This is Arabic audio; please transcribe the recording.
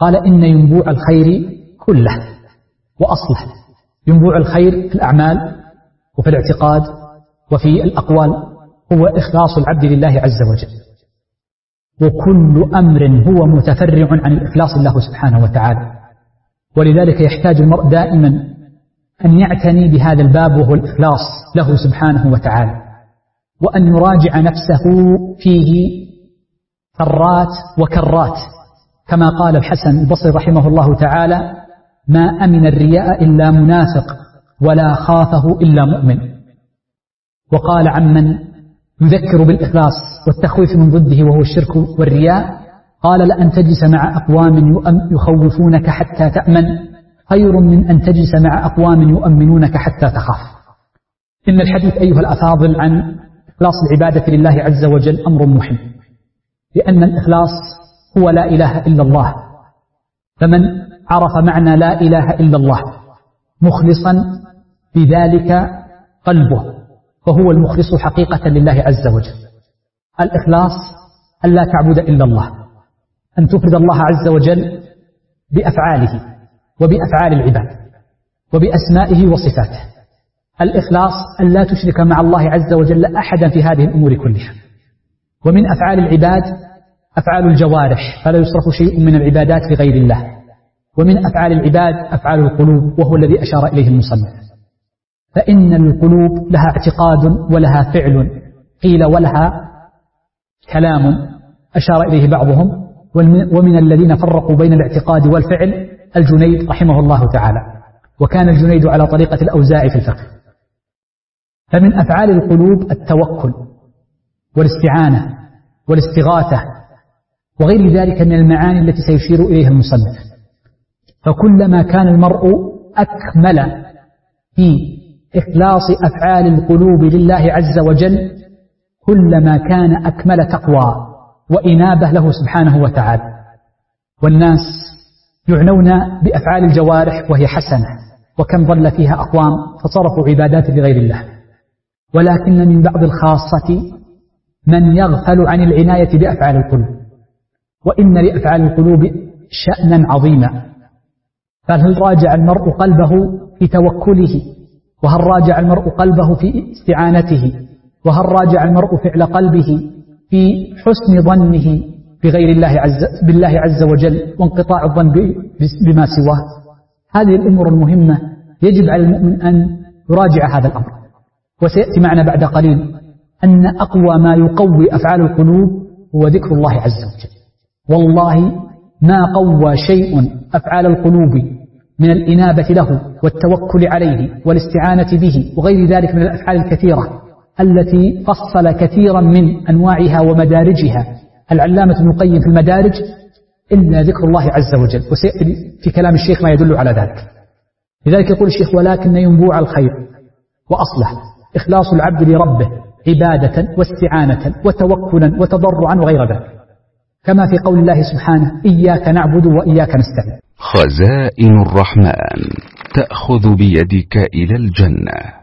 قال إن ينبوع الخير كله وأصله، ينبوع الخير في الأعمال وفي الاعتقاد وفي الأقوال هو إخلاص العبد لله عز وجل، وكل أمر هو متفرع عن الإخلاص لله سبحانه وتعالى. ولذلك يحتاج المرء دائما أن يعتني بهذا الباب وهو الإخلاص له سبحانه وتعالى، وأن يراجع نفسه فيه فرات وكرات، كما قال الحسن البصري رحمه الله تعالى: ما أمن الرياء إلا منافق ولا خافه إلا مؤمن. وقال عمن يذكر بالإخلاص والتخويف من ضده وهو الشرك والرياء: قال: لأن تجلس مع أقوام يخوفونك حتى تأمن خير من أن تجلس مع أقوام يؤمنونك حتى تخاف. إن الحديث أيها الأفاضل عن إخلاص العبادة لله عز وجل أمر مهم، لأن الإخلاص هو لا إله إلا الله، فمن عرف معنى لا إله إلا الله مخلصا بذلك قلبه فهو المخلص حقيقة لله عز وجل. الإخلاص أن لا تعبد إلا الله، أن تفرد الله عز وجل بأفعاله وبأفعال العباد وبأسمائه وصفاته. الإخلاص أن لا تشرك مع الله عز وجل أحدا في هذه الأمور كلها. ومن أفعال العباد أفعال الجوارح، فلا يصرف شيء من العبادات لغير الله. ومن أفعال العباد أفعال القلوب، وهو الذي أشار إليه المصنف. فإن القلوب لها اعتقاد ولها فعل، قيل ولها كلام أشار إليه بعضهم. ومن الذين فرقوا بين الاعتقاد والفعل الجنيد رحمه الله تعالى، وكان الجنيد على طريقة الأوزاعي في الفقه. فمن أفعال القلوب التوكل والاستعانة والاستغاثة وغير ذلك من المعاني التي سيشير إليها المصنف. فكلما كان المرء أكمل في إخلاص أفعال القلوب لله عز وجل كلما كان أكمل تقوى وإنابة له سبحانه وتعالى. والناس يعنون بأفعال الجوارح وهي حسنة، وكم ضل فيها أقوام فصرفوا عبادات لغير الله. ولكن من بعض الخاصة من يغفل عن العناية بأفعال القلوب، وإن لأفعال القلوب شأنا عظيما. فهل راجع المرء قلبه في توكله؟ وهل راجع المرء قلبه في استعانته؟ وهل راجع المرء فعل قلبه في حسن ظنه بالله عز وجل وانقطاع الظن بما سواه؟ هذه الأمور المهمة يجب على المؤمن أن يراجع هذا الأمر. وسيأتي معنا بعد قليل أن أقوى ما يقوي أفعال القلوب هو ذكر الله عز وجل. والله ما قوى شيء أفعال القلوب من الإنابة له والتوكل عليه والاستعانة به وغير ذلك من الأفعال الكثيرة التي فصل كثيرا من أنواعها ومدارجها العلامة ابن القيم في المدارج إلا ذكر الله عز وجل. وسيأتي في كلام الشيخ ما يدل على ذلك. لذلك يقول الشيخ: ولكن ينبوع الخير وأصله إخلاص العبد لربه عبادة واستعانة وتوكلا وتضرعا وغير ذلك، كما في قول الله سبحانه: إياك نعبد وإياك نستعين. خزائن الرحمن تأخذ بيدك إلى الجنة.